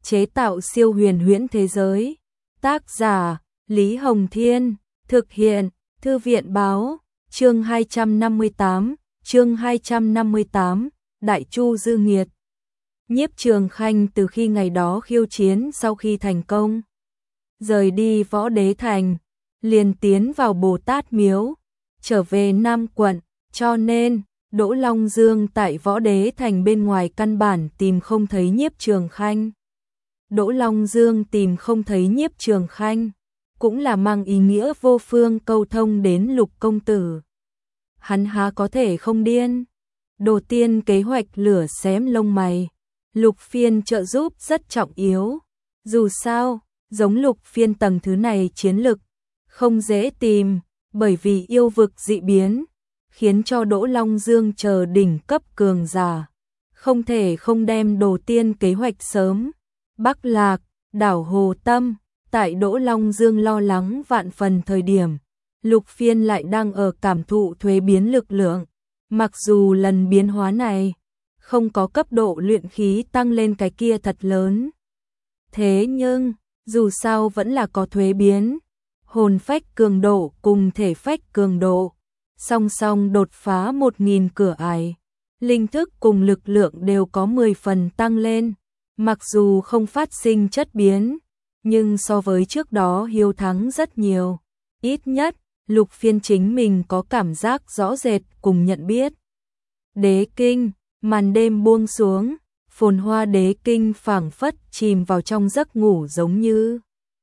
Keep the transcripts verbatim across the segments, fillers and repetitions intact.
chế tạo siêu huyền huyễn thế giới. Tác giả Lý Hồng Thiên, thực hiện Thư viện Báo, chương hai trăm năm mươi tám, chương hai trăm năm mươi tám, Đại Chu Dư Nghiệt. Nhiếp Trường Khanh từ khi ngày đó khiêu chiến sau khi thành công, rời đi Võ Đế Thành, liền tiến vào Bồ Tát Miếu, trở về Nam quận, cho nên Đỗ Long Dương tại Võ Đế Thành bên ngoài căn bản tìm không thấy Nhiếp Trường Khanh. Đỗ Long Dương tìm không thấy Nhiếp Trường Khanh, cũng là mang ý nghĩa vô phương câu thông đến Lục công tử. Hắn há có thể không điên. Đồ tiên kế hoạch lửa xém lông mày, Lục Phiên trợ giúp rất trọng yếu. Dù sao, giống Lục Phiên tầng thứ này chiến lực không dễ tìm, bởi vì yêu vực dị biến, khiến cho Đỗ Long Dương chờ đỉnh cấp cường giả, không thể không đem đồ tiên kế hoạch sớm. Bắc Lạc, đảo Hồ Tâm, tại Đỗ Long Dương lo lắng vạn phần thời điểm, Lục Phiên lại đang ở cảm thụ thuế biến lực lượng. Mặc dù lần biến hóa này không có cấp độ luyện khí tăng lên cái kia thật lớn, thế nhưng dù sao vẫn là có thuế biến. Hồn phách cường độ cùng thể phách cường độ song song đột phá một nghìn cửa ải, linh thức cùng lực lượng đều có mười phần tăng lên. Mặc dù không phát sinh chất biến, nhưng so với trước đó hiếu thắng rất nhiều. Ít nhất, Lục Phiên chính mình có cảm giác rõ rệt cùng nhận biết. Đế kinh, màn đêm buông xuống, phồn hoa đế kinh phảng phất chìm vào trong giấc ngủ, giống như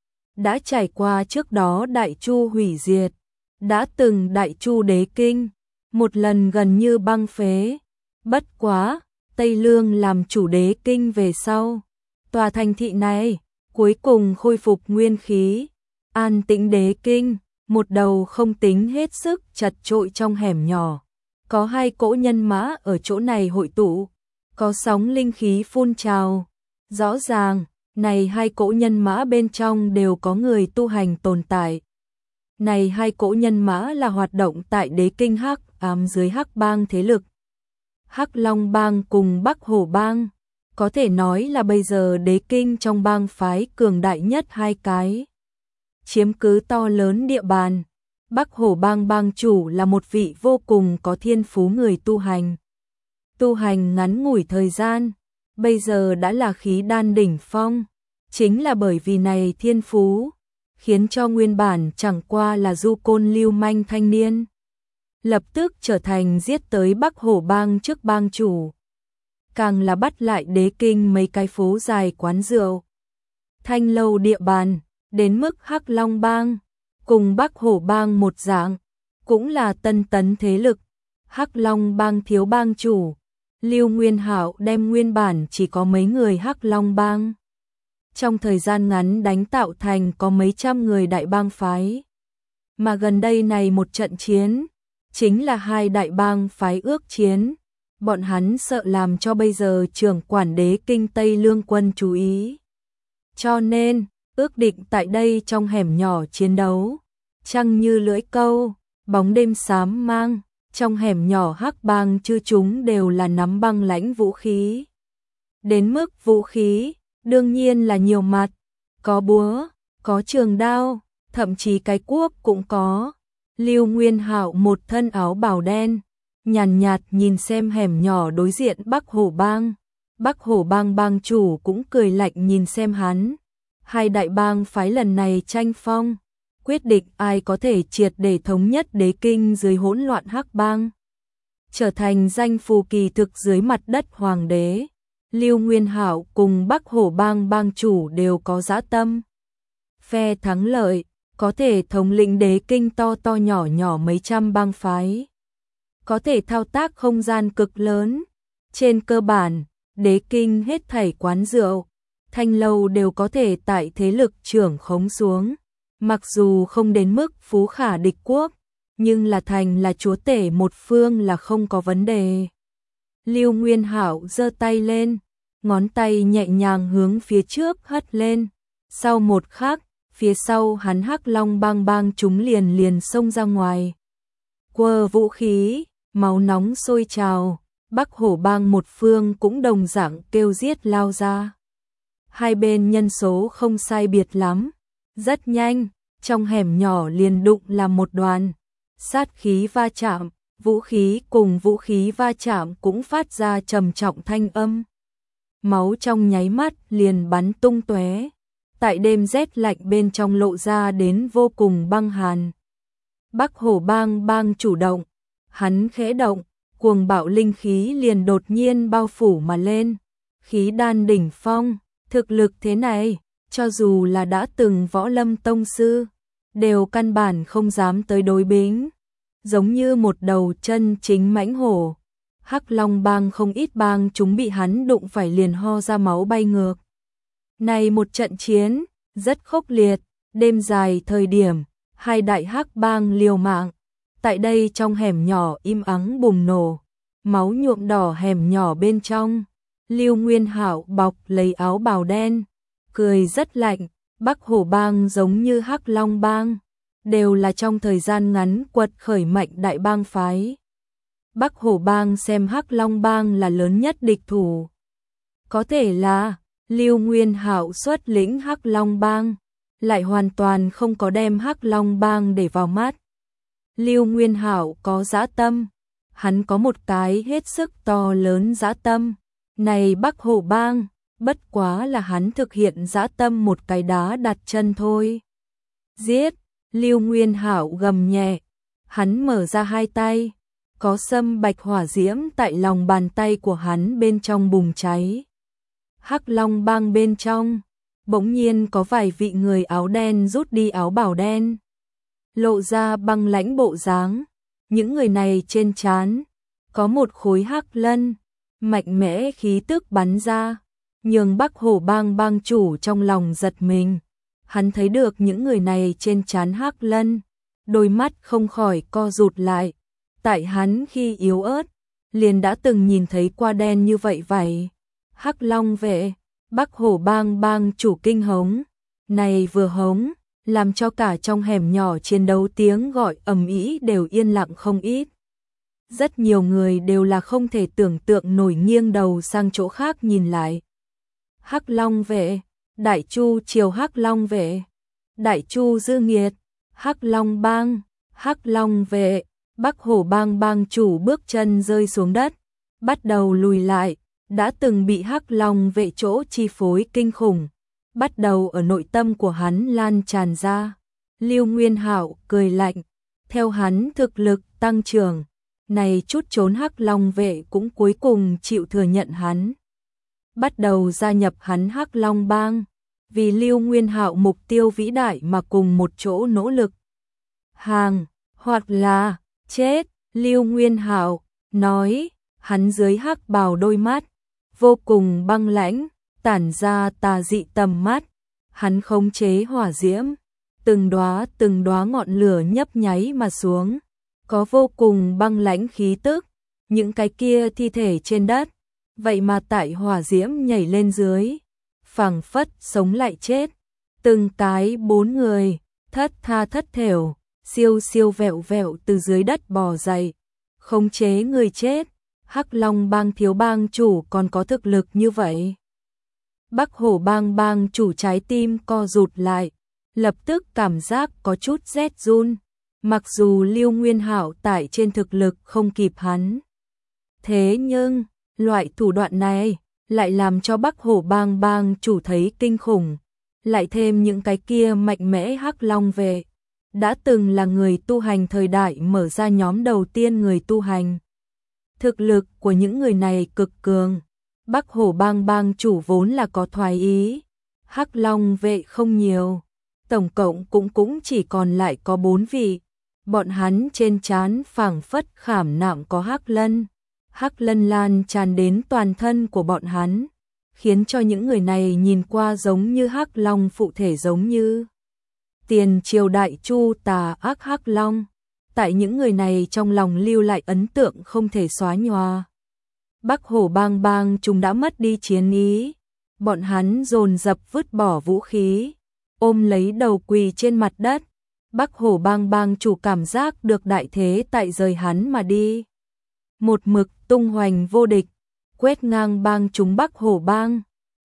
đã trải qua trước đó Đại Chu hủy diệt. Đã từng Đại Chu đế kinh, một lần gần như băng phế. Bất quá, Tây Lương làm chủ đế kinh về sau, tòa thành thị này cuối cùng khôi phục nguyên khí. An tĩnh đế kinh, một đầu không tính hết sức chật chội trong hẻm nhỏ, có hai cỗ nhân mã ở chỗ này hội tụ, có sóng linh khí phun trào. Rõ ràng, này hai cỗ nhân mã bên trong đều có người tu hành tồn tại. Này hai cỗ nhân mã là hoạt động tại đế kinh Hắc ám dưới Hắc bang thế lực. Hắc Long bang cùng Bắc Hổ bang, có thể nói là bây giờ đế kinh trong bang phái cường đại nhất hai cái, chiếm cứ to lớn địa bàn. Bắc Hổ bang bang chủ là một vị vô cùng có thiên phú người tu hành. Tu hành ngắn ngủi thời gian, bây giờ đã là khí đan đỉnh phong. Chính là bởi vì này thiên phú, khiến cho nguyên bản chẳng qua là du côn lưu manh thanh niên, lập tức trở thành giết tới Bắc Hổ bang trước bang chủ. Càng là bắt lại đế kinh mấy cái phố dài quán rượu, thanh lâu địa bàn, đến mức Hắc Long bang cùng Bắc Hổ bang một dạng, cũng là tân tấn thế lực. Hắc Long bang thiếu bang chủ Lưu Nguyên Hạo đem nguyên bản chỉ có mấy người Hắc Long bang, trong thời gian ngắn đánh tạo thành có mấy trăm người đại bang phái. Mà gần đây này một trận chiến, chính là hai đại bang phái ước chiến. Bọn hắn sợ làm cho bây giờ trưởng quản đế kinh Tây Lương quân chú ý, cho nên ước định tại đây trong hẻm nhỏ chiến đấu. Trăng như lưỡi câu, bóng đêm xám mang, trong hẻm nhỏ Hắc bang chư chúng đều là nắm băng lãnh vũ khí. Đến mức vũ khí, đương nhiên là nhiều mặt, có búa, có trường đao, thậm chí cái cuốc cũng có. Lưu Nguyên Hạo một thân áo bào đen, nhàn nhạt, nhạt nhìn xem hẻm nhỏ đối diện Bắc Hổ bang. Bắc Hổ bang bang chủ cũng cười lạnh nhìn xem hắn. Hai đại bang phái lần này tranh phong, quyết định ai có thể triệt để thống nhất đế kinh dưới hỗn loạn Hắc bang, trở thành danh phù kỳ thực dưới mặt đất hoàng đế. Lưu Nguyên Hạo cùng Bắc Hổ bang bang chủ đều có dã tâm. Phe thắng lợi, có thể thống lĩnh đế kinh to to nhỏ nhỏ mấy trăm bang phái, có thể thao tác không gian cực lớn. Trên cơ bản, đế kinh hết thảy quán rượu, thanh lâu đều có thể tại thế lực trưởng khống xuống. Mặc dù không đến mức phú khả địch quốc, nhưng là thành là chúa tể một phương là không có vấn đề. Lưu Nguyên Hạo giơ tay lên, ngón tay nhẹ nhàng hướng phía trước hất lên. Sau một khắc, phía sau hắn Hắc Long bang bang chúng liền liền xông ra ngoài. Quơ vũ khí, máu nóng sôi trào, Bắc Hổ bang một phương cũng đồng dạng kêu giết lao ra. hai bên nhân số không sai biệt lắm. Rất nhanh, trong hẻm nhỏ liền đụng là một đoàn. Sát khí va chạm, vũ khí cùng vũ khí va chạm cũng phát ra trầm trọng thanh âm. Máu trong nháy mắt liền bắn tung tóe. Tại đêm rét lạnh bên trong lộ ra đến vô cùng băng hàn. Bắc Hổ Bang bang chủ động, hắn khẽ động, cuồng bạo linh khí liền đột nhiên bao phủ mà lên. Khí đan đỉnh phong, thực lực thế này, cho dù là đã từng võ lâm tông sư, đều căn bản không dám tới đối bính. Giống như một đầu chân chính mãnh hổ. Hắc Long Bang không ít bang chúng bị hắn đụng phải liền ho ra máu bay ngược. Này một trận chiến, rất khốc liệt, đêm dài thời điểm, hai đại hắc bang liều mạng. Tại đây trong hẻm nhỏ im ắng bùng nổ, máu nhuộm đỏ hẻm nhỏ bên trong. Lưu Nguyên Hạo bọc lấy áo bào đen, cười rất lạnh. Bắc Hổ Bang giống như Hắc Long Bang, đều là trong thời gian ngắn quật khởi mạnh đại bang phái. Bắc Hổ Bang xem Hắc Long Bang là lớn nhất địch thủ. Có thể là Lưu Nguyên Hạo xuất lĩnh Hắc Long Bang, lại hoàn toàn không có đem Hắc Long Bang để vào mắt. Lưu Nguyên Hạo có dã tâm, hắn có một cái hết sức to lớn dã tâm. Này Bắc Hổ Bang, bất quá là hắn thực hiện dã tâm một cái đá đặt chân thôi. Giết! Lưu Nguyên Hạo gầm nhẹ, hắn mở ra hai tay, có sâm bạch hỏa diễm tại lòng bàn tay của hắn bên trong bùng cháy. Hắc Long Bang bên trong, bỗng nhiên có vài vị người áo đen rút đi áo bào đen, lộ ra băng lãnh bộ dáng. Những người này trên trán có một khối hắc lân, mạnh mẽ khí tức bắn ra, nhường Bắc Hổ Bang bang chủ trong lòng giật mình. Hắn thấy được những người này trên trán hắc lân, đôi mắt không khỏi co rụt lại. Tại hắn khi yếu ớt, liền đã từng nhìn thấy qua đen như vậy vậy. Hắc Long vệ, Bắc Hổ Bang bang chủ kinh hống. Này vừa hống, làm cho cả trong hẻm nhỏ chiến đấu tiếng gọi ầm ĩ đều yên lặng không ít. Rất nhiều người đều là không thể tưởng tượng nổi nghiêng đầu sang chỗ khác nhìn lại. Hắc Long vệ, Đại Chu triều Hắc Long vệ, Đại Chu dư nghiệt, Hắc Long Bang, Hắc Long vệ. Bắc Hổ Bang bang chủ bước chân rơi xuống đất, bắt đầu lùi lại. Đã từng bị Hắc Long vệ chỗ chi phối kinh khủng, bắt đầu ở nội tâm của hắn lan tràn ra. Lưu Nguyên Hạo cười lạnh, theo hắn thực lực tăng trưởng, này chút trốn Hắc Long vệ cũng cuối cùng chịu thừa nhận hắn, bắt đầu gia nhập hắn Hắc Long Bang, vì Lưu Nguyên Hạo mục tiêu vĩ đại mà cùng một chỗ nỗ lực. Hàng, hoặc là chết, Lưu Nguyên Hạo nói, hắn dưới hắc bào đôi mắt vô cùng băng lãnh, tản ra tà dị tầm mắt, hắn khống chế hỏa diễm, từng đóa từng đóa ngọn lửa nhấp nháy mà xuống, có vô cùng băng lãnh khí tức, những cái kia thi thể trên đất, vậy mà tại hỏa diễm nhảy lên dưới, phảng phất sống lại chết, từng cái bốn người, thất tha thất thểu, siêu siêu vẹo vẹo từ dưới đất bò dậy, khống chế người chết. Hắc Long Bang thiếu bang chủ còn có thực lực như vậy. Bắc Hổ Bang bang chủ trái tim co rụt lại, lập tức cảm giác có chút rét run, mặc dù Lưu Nguyên Hạo tại trên thực lực không kịp hắn. Thế nhưng, loại thủ đoạn này lại làm cho Bắc Hổ Bang bang chủ thấy kinh khủng, lại thêm những cái kia mạnh mẽ Hắc Long về, đã từng là người tu hành thời đại mở ra nhóm đầu tiên người tu hành. Thực lực của những người này cực cường. Bắc Hổ Bang bang chủ vốn là có thoái ý. Hắc Long vệ không nhiều. Tổng cộng cũng cũng chỉ còn lại có bốn vị. Bọn hắn trên trán phảng phất khảm nạm có hắc lân. Hắc lân lan tràn đến toàn thân của bọn hắn, khiến cho những người này nhìn qua giống như hắc long phụ thể, giống như tiền triều Đại Chu tà ác hắc long. Tại những người này trong lòng lưu lại ấn tượng không thể xóa nhòa. Bắc Hổ Bang bang chúng đã mất đi chiến ý, bọn hắn dồn dập vứt bỏ vũ khí, ôm lấy đầu quỳ trên mặt đất. Bắc Hổ Bang bang chủ cảm giác được đại thế tại rời hắn mà đi, một mực tung hoành vô địch, quét ngang bang chúng Bắc Hổ Bang,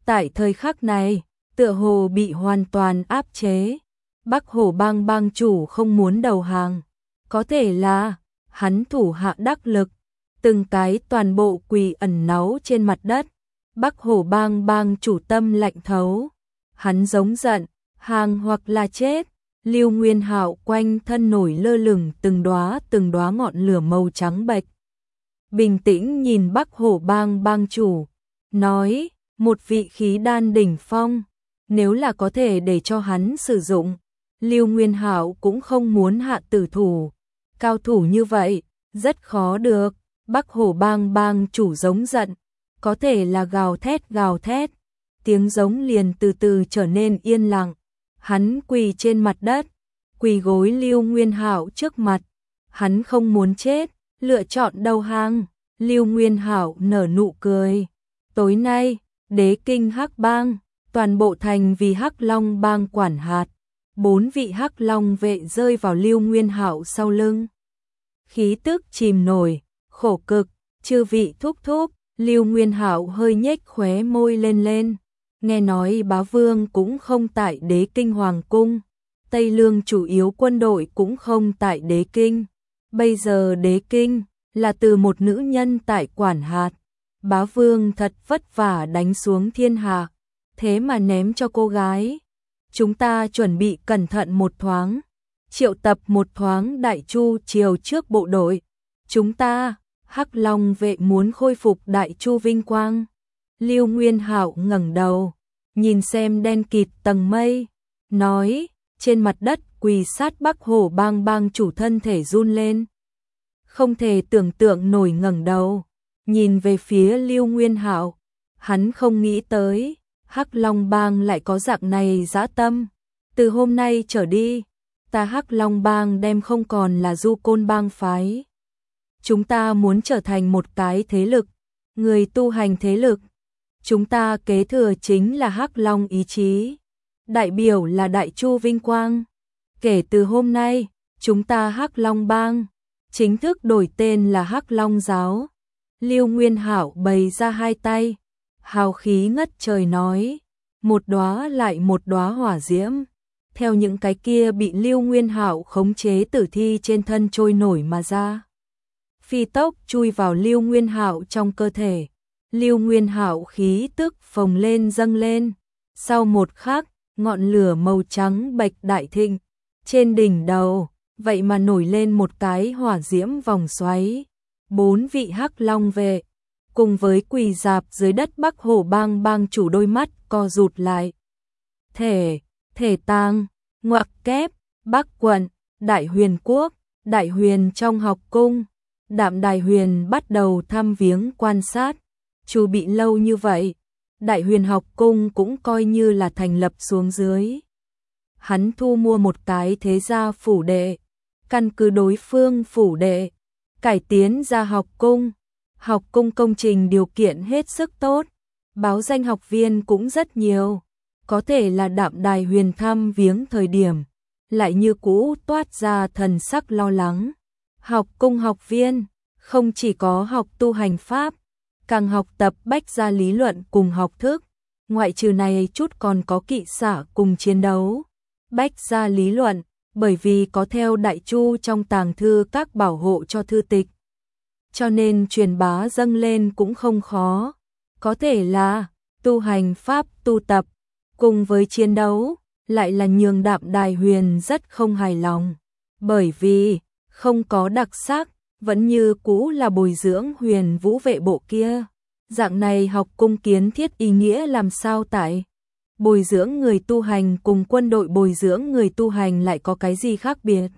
Tại thời khắc này, tựa hồ bị hoàn toàn áp chế. Bắc Hổ bang bang chủ không muốn đầu hàng. Có thể là hắn thủ hạ đắc lực, từng cái toàn bộ quỳ ẩn náu trên mặt đất. Bắc Hổ bang bang chủ tâm lạnh thấu. Hắn giống giận, hàng hoặc là chết. Lưu Nguyên Hạo quanh thân nổi lơ lửng từng đóa từng đóa ngọn lửa màu trắng bệch. Bình tĩnh nhìn Bắc Hổ bang bang chủ, nói, một vị khí đan đỉnh phong, nếu là có thể để cho hắn sử dụng, Lưu Nguyên Hạo cũng không muốn hạ tử thủ. Cao thủ như vậy, rất khó được. Bắc Hổ bang bang chủ giống giận, có thể là gào thét gào thét, tiếng giống liền từ từ trở nên yên lặng. Hắn quỳ trên mặt đất, quỳ gối Lưu Nguyên Hạo trước mặt. Hắn không muốn chết, lựa chọn đầu hàng. Lưu Nguyên Hạo nở nụ cười. Tối nay, đế kinh Hắc bang, toàn bộ thành vì Hắc Long bang quản hạt. Bốn vị Hắc Long vệ rơi vào Lưu Nguyên Hạo sau lưng. Khí tức chìm nổi, khổ cực, chư vị thúc thúc. Lưu Nguyên Hạo hơi nhếch khóe môi lên lên. Nghe nói bá vương cũng không tại đế kinh hoàng cung, Tây Lương chủ yếu quân đội cũng không tại đế kinh. Bây giờ đế kinh là từ một nữ nhân tại quản hạt. Bá vương thật vất vả đánh xuống thiên hạ, thế mà ném cho cô gái. Chúng ta chuẩn bị cẩn thận một thoáng, triệu tập một thoáng đại chu triều trước bộ đội. Chúng ta, Hắc Long vệ muốn khôi phục đại chu vinh quang. Lưu Nguyên Hạo ngẩng đầu, nhìn xem đen kịt tầng mây, nói, trên mặt đất quỳ sát Bắc Hổ bang bang chủ thân thể run lên. Không thể tưởng tượng nổi ngẩng đầu, nhìn về phía Lưu Nguyên Hạo, hắn không nghĩ tới, Hắc Long bang lại có dạng này dã tâm. Từ hôm nay trở đi, ta Hắc Long bang đem không còn là du côn bang phái. Chúng ta muốn trở thành một cái thế lực, người tu hành thế lực. Chúng ta kế thừa chính là Hắc Long ý chí, đại biểu là đại chu vinh quang. Kể từ hôm nay, chúng ta Hắc Long bang chính thức đổi tên là Hắc Long giáo. Lưu Nguyên Hạo bày ra hai tay, hào khí ngất trời nói, một đóa lại một đóa hỏa diễm, theo những cái kia bị Lưu Nguyên Hạo khống chế tử thi trên thân trôi nổi mà ra. Phi tốc chui vào Lưu Nguyên Hạo trong cơ thể. Lưu Nguyên Hạo khí tức phồng lên dâng lên. Sau một khắc, ngọn lửa màu trắng bạch đại thịnh. Trên đỉnh đầu, vậy mà nổi lên một cái hỏa diễm vòng xoáy. Bốn vị Hắc Long vệ, cùng với quỳ dạp dưới đất Bắc Hổ bang bang chủ đôi mắt co rụt lại. Thể, thể tang, ngoặc kép, Bắc quận, Đại Huyền quốc, Đại Huyền trong học cung. Đạm Đài Huyền bắt đầu thăm viếng quan sát. Chu bị lâu như vậy, Đại Huyền học cung cũng coi như là thành lập xuống dưới. Hắn thu mua một cái thế gia phủ đệ, căn cứ đối phương phủ đệ, cải tiến ra học cung. Học cung công trình điều kiện hết sức tốt, báo danh học viên cũng rất nhiều. Có thể là Đạm Đài Huyền thăm viếng thời điểm, lại như cũ toát ra thần sắc lo lắng. Học cung học viên, không chỉ có học tu hành pháp, càng học tập bách gia lý luận cùng học thức, ngoại trừ này chút còn có kỵ xả cùng chiến đấu. Bách gia lý luận, bởi vì có theo đại chu trong tàng thư các bảo hộ cho thư tịch, cho nên truyền bá dâng lên cũng không khó. Có thể là tu hành pháp tu tập, cùng với chiến đấu, lại là nhường Đạm Đài Huyền rất không hài lòng, bởi vì không có đặc sắc, vẫn như cũ là bồi dưỡng Huyền Vũ vệ bộ kia. Dạng này học cung kiến thiết ý nghĩa làm sao tại? Bồi dưỡng người tu hành cùng quân đội bồi dưỡng người tu hành lại có cái gì khác biệt?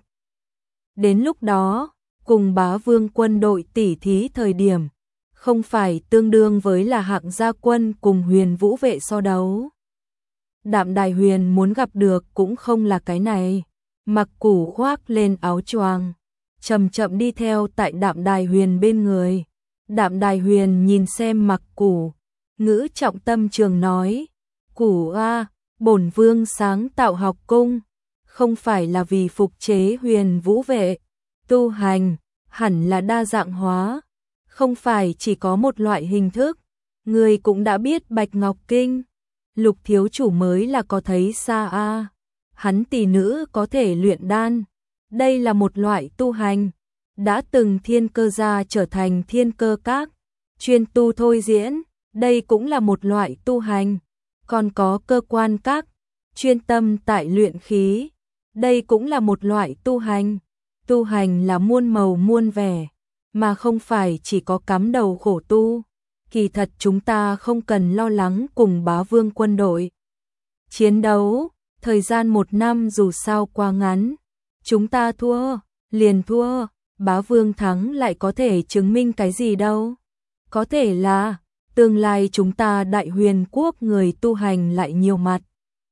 Đến lúc đó, cùng bá vương quân đội tỉ thí thời điểm, không phải tương đương với là hạng gia quân cùng Huyền Vũ vệ so đấu. Đạm Đài Huyền muốn gặp được cũng không là cái này. Mặc Củ khoác lên áo choàng, chậm chậm đi theo tại Đạm Đài Huyền bên người. Đạm Đài Huyền nhìn xem Mặc Củ, ngữ trọng tâm trường nói, Củ a, bổn vương sáng tạo học cung, không phải là vì phục chế Huyền Vũ vệ. Tu hành, hẳn là đa dạng hóa, không phải chỉ có một loại hình thức. Người cũng đã biết Bạch Ngọc Kinh, Lục thiếu chủ mới là có thấy xa a. Hắn tỷ nữ có thể luyện đan. Đây là một loại tu hành. Đã từng thiên cơ gia trở thành thiên cơ các. Chuyên tu thôi diễn. Đây cũng là một loại tu hành. Còn có cơ quan các. Chuyên tâm tại luyện khí. Đây cũng là một loại tu hành. Tu hành là muôn màu muôn vẻ. Mà không phải chỉ có cắm đầu khổ tu. Kỳ thật chúng ta không cần lo lắng cùng bá vương quân đội. Chiến đấu, thời gian một năm dù sao quá ngắn. Chúng ta thua, liền thua, bá vương thắng lại có thể chứng minh cái gì đâu. Có thể là, tương lai chúng ta đại huyền quốc người tu hành lại nhiều mặt.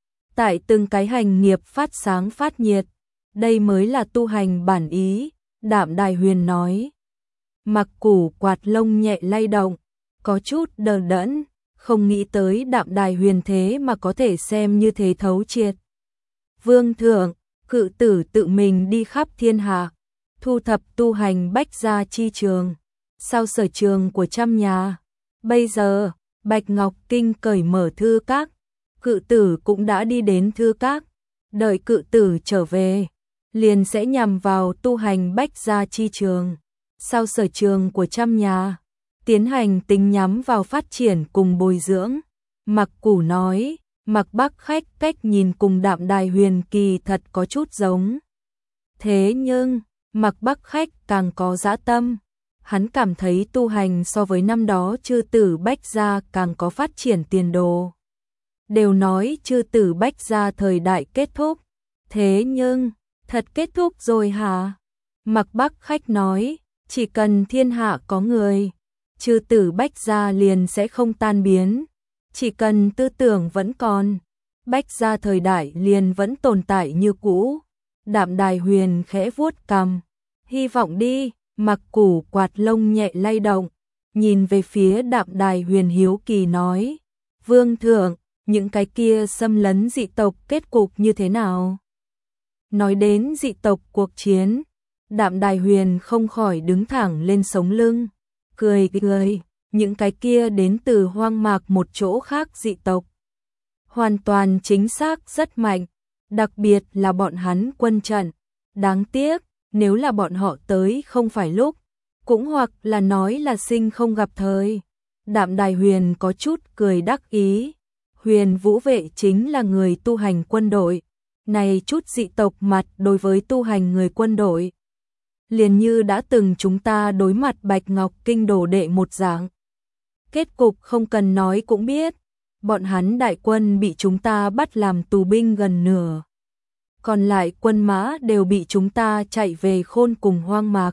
Tại từng cái hành nghiệp phát sáng phát nhiệt, đây mới là tu hành bản ý, Đạm Đài Huyền nói. Mặc Củ quạt lông nhẹ lay động, có chút đờ đẫn, không nghĩ tới Đạm Đài Huyền thế mà có thể xem như thế thấu triệt. Vương thượng, cự tử tự mình đi khắp thiên hạ, thu thập tu hành bách gia chi trường, sau sở trường của trăm nhà. Bây giờ, Bạch Ngọc Kinh cởi mở thư các, cự tử cũng đã đi đến thư các, đợi cự tử trở về, liền sẽ nhằm vào tu hành bách gia chi trường, sau sở trường của trăm nhà, tiến hành tính nhắm vào phát triển cùng bồi dưỡng. Mặc Củ nói, Mặc Bắc khách cách nhìn cùng Đạm Đài Huyền kỳ thật có chút giống. Thế nhưng, Mặc Bắc khách càng có dã tâm. Hắn cảm thấy tu hành so với năm đó chư tử bách gia càng có phát triển tiền đồ. Đều nói chư tử bách gia thời đại kết thúc. Thế nhưng, thật kết thúc rồi hả? Mặc Bắc khách nói, chỉ cần thiên hạ có người, chư tử bách gia liền sẽ không tan biến. Chỉ cần tư tưởng vẫn còn, bách gia thời đại liền vẫn tồn tại như cũ. Đạm Đài Huyền khẽ vuốt cằm, hy vọng đi. Mặc Củ quạt lông nhẹ lay động, nhìn về phía Đạm Đài Huyền hiếu kỳ nói, Vương thượng, những cái kia xâm lấn dị tộc kết cục như thế nào? Nói đến dị tộc cuộc chiến, Đạm Đài Huyền không khỏi đứng thẳng lên sống lưng, cười cười, những cái kia đến từ hoang mạc một chỗ khác dị tộc. Hoàn toàn chính xác rất mạnh, đặc biệt là bọn hắn quân trận, đáng tiếc. Nếu là bọn họ tới không phải lúc, cũng hoặc là nói là sinh không gặp thời. Đạm Đài Huyền có chút cười đắc ý. Huyền Vũ vệ chính là người tu hành quân đội. Này chút dị tộc mặt đối với tu hành người quân đội. Liền như đã từng chúng ta đối mặt Bạch Ngọc Kinh đồ đệ một dạng. Kết cục không cần nói cũng biết. Bọn hắn đại quân bị chúng ta bắt làm tù binh gần nửa. Còn lại quân mã đều bị chúng ta chạy về khôn cùng hoang mạc.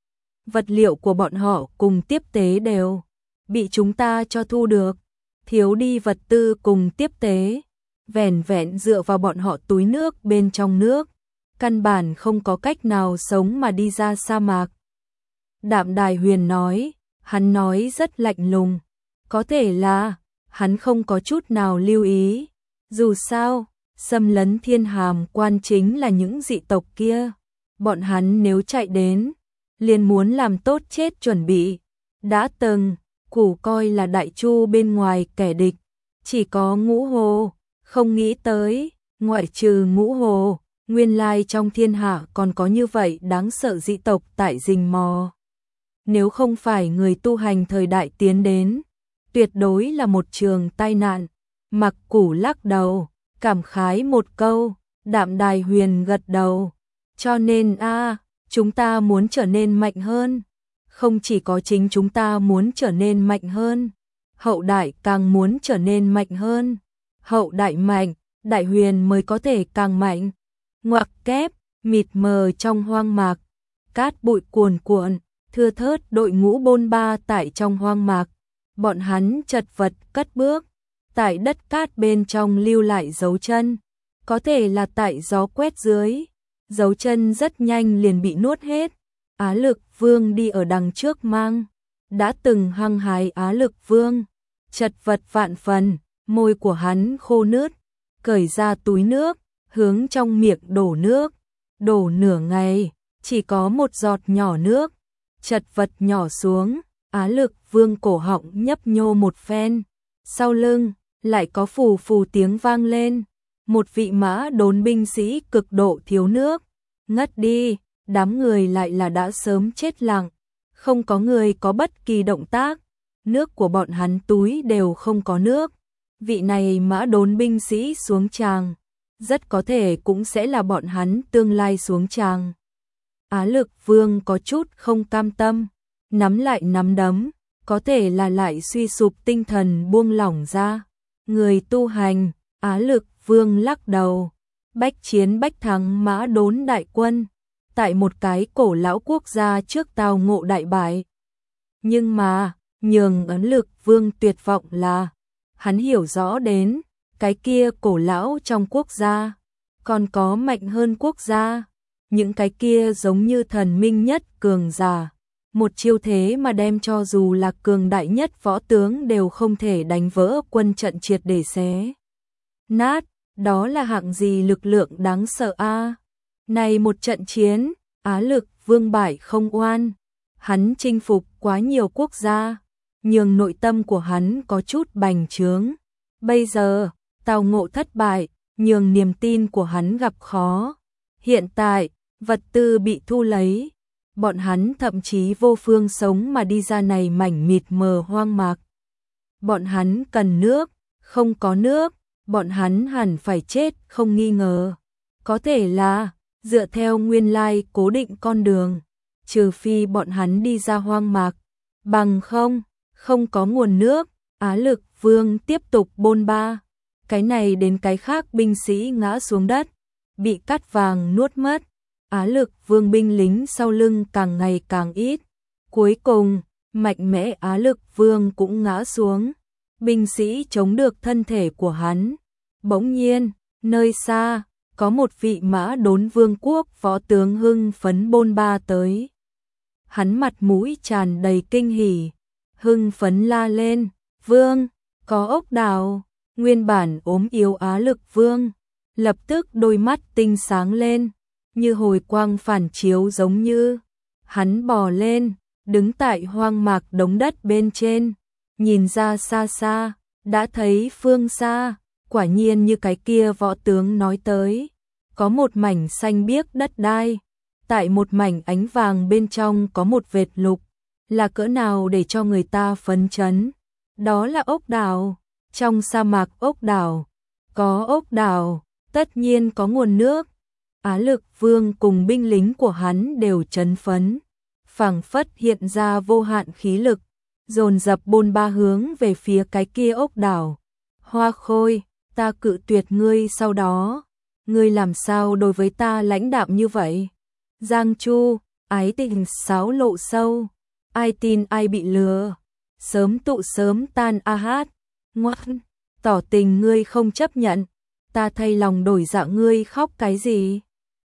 Vật liệu của bọn họ cùng tiếp tế đều bị chúng ta cho thu được, thiếu đi vật tư cùng tiếp tế, vẻn vẹn dựa vào bọn họ túi nước bên trong nước, căn bản không có cách nào sống mà đi ra sa mạc. Đạm Đài Huyền nói, hắn nói rất lạnh lùng, có thể là hắn không có chút nào lưu ý, dù sao xâm lấn Thiên Hàm quan chính là những dị tộc kia. Bọn hắn nếu chạy đến, liền muốn làm tốt chết chuẩn bị. Đã từng, Củ coi là Đại Chu bên ngoài kẻ địch. Chỉ có Ngũ Hồ, không nghĩ tới, ngoại trừ Ngũ Hồ, nguyên lai trong thiên hạ còn có như vậy đáng sợ dị tộc tại rình mò. Nếu không phải người tu hành thời đại tiến đến, tuyệt đối là một trường tai nạn. Mặc Củ lắc đầu, cảm khái một câu, Đạm Đài Huyền gật đầu. Cho nên a, chúng ta muốn trở nên mạnh hơn. Không chỉ có chính chúng ta muốn trở nên mạnh hơn, hậu đại càng muốn trở nên mạnh hơn. Hậu đại mạnh, Đại Huyền mới có thể càng mạnh. Ngoặc kép, mịt mờ trong hoang mạc, cát bụi cuồn cuộn, thưa thớt đội ngũ bôn ba tại trong hoang mạc. Bọn hắn chật vật cất bước, tại đất cát bên trong lưu lại dấu chân, có thể là tại gió quét dưới, dấu chân rất nhanh liền bị nuốt hết. Á Lực Vương đi ở đằng trước mang, đã từng hăng hái Á Lực Vương, chật vật vạn phần, môi của hắn khô nứt, cởi ra túi nước, hướng trong miệng đổ nước, đổ nửa ngày, chỉ có một giọt nhỏ nước, chật vật nhỏ xuống, Á Lực Vương cổ họng nhấp nhô một phen, sau lưng, lại có phù phù tiếng vang lên, một vị mã đốn binh sĩ cực độ thiếu nước, ngất đi, đám người lại là đã sớm chết lặng, không có người có bất kỳ động tác, nước của bọn hắn túi đều không có nước. Vị này mã đốn binh sĩ xuống tràng, rất có thể cũng sẽ là bọn hắn tương lai xuống tràng. Á Lực Vương có chút không cam tâm, nắm lại nắm đấm, có thể là lại suy sụp tinh thần buông lỏng ra. Người tu hành, Á Lực Vương lắc đầu, bách chiến bách thắng mã đốn đại quân, tại một cái cổ lão quốc gia trước tao ngộ đại bại. Nhưng mà, nhường Ấn Lực Vương tuyệt vọng là, hắn hiểu rõ đến, cái kia cổ lão trong quốc gia, còn có mạnh hơn quốc gia, những cái kia giống như thần minh nhất cường giả. Một chiêu thế mà đem cho dù là cường đại nhất võ tướng đều không thể đánh vỡ quân trận triệt để xé nát, đó là hạng gì lực lượng đáng sợ a. Này một trận chiến, Á Lực Vương bại không oan, hắn chinh phục quá nhiều quốc gia, nhường nội tâm của hắn có chút bành trướng. Bây giờ, tao ngộ thất bại, nhường niềm tin của hắn gặp khó. Hiện tại, vật tư bị thu lấy, bọn hắn thậm chí vô phương sống mà đi ra này mảnh mịt mờ hoang mạc. Bọn hắn cần nước, không có nước, bọn hắn hẳn phải chết không nghi ngờ. Có thể là, dựa theo nguyên lai cố định con đường, trừ phi bọn hắn đi ra hoang mạc, bằng không, không có nguồn nước. Á Lực Vương tiếp tục bôn ba, cái này đến cái khác binh sĩ ngã xuống đất, bị cắt vàng nuốt mất. Á Lực Vương binh lính sau lưng càng ngày càng ít, cuối cùng, mạnh mẽ Á Lực Vương cũng ngã xuống, binh sĩ chống được thân thể của hắn. Bỗng nhiên, nơi xa, có một vị mã đốn vương quốc võ tướng hưng phấn bôn ba tới. Hắn mặt mũi tràn đầy kinh hỉ, hưng phấn la lên, vương, có ốc đào. Nguyên bản ốm yếu Á Lực Vương, lập tức đôi mắt tinh sáng lên, như hồi quang phản chiếu giống như. Hắn bò lên, đứng tại hoang mạc đống đất bên trên, nhìn ra xa xa, đã thấy phương xa, quả nhiên như cái kia võ tướng nói tới, có một mảnh xanh biếc đất đai, tại một mảnh ánh vàng bên trong có một vệt lục, là cỡ nào để cho người ta phấn chấn. Đó là ốc đào, trong sa mạc ốc đào, có ốc đào, tất nhiên có nguồn nước. Á Lực Vương cùng binh lính của hắn đều chấn phấn, phảng phất hiện ra vô hạn khí lực, dồn dập bôn ba hướng về phía cái kia ốc đảo. Hoa Khôi, ta cự tuyệt ngươi sau đó, ngươi làm sao đối với ta lãnh đạm như vậy? Giang Chu, ái tình sáo lộ sâu, ai tin ai bị lừa, sớm tụ sớm tan a hát, ngoan, tỏ tình ngươi không chấp nhận, ta thay lòng đổi dạ ngươi khóc cái gì?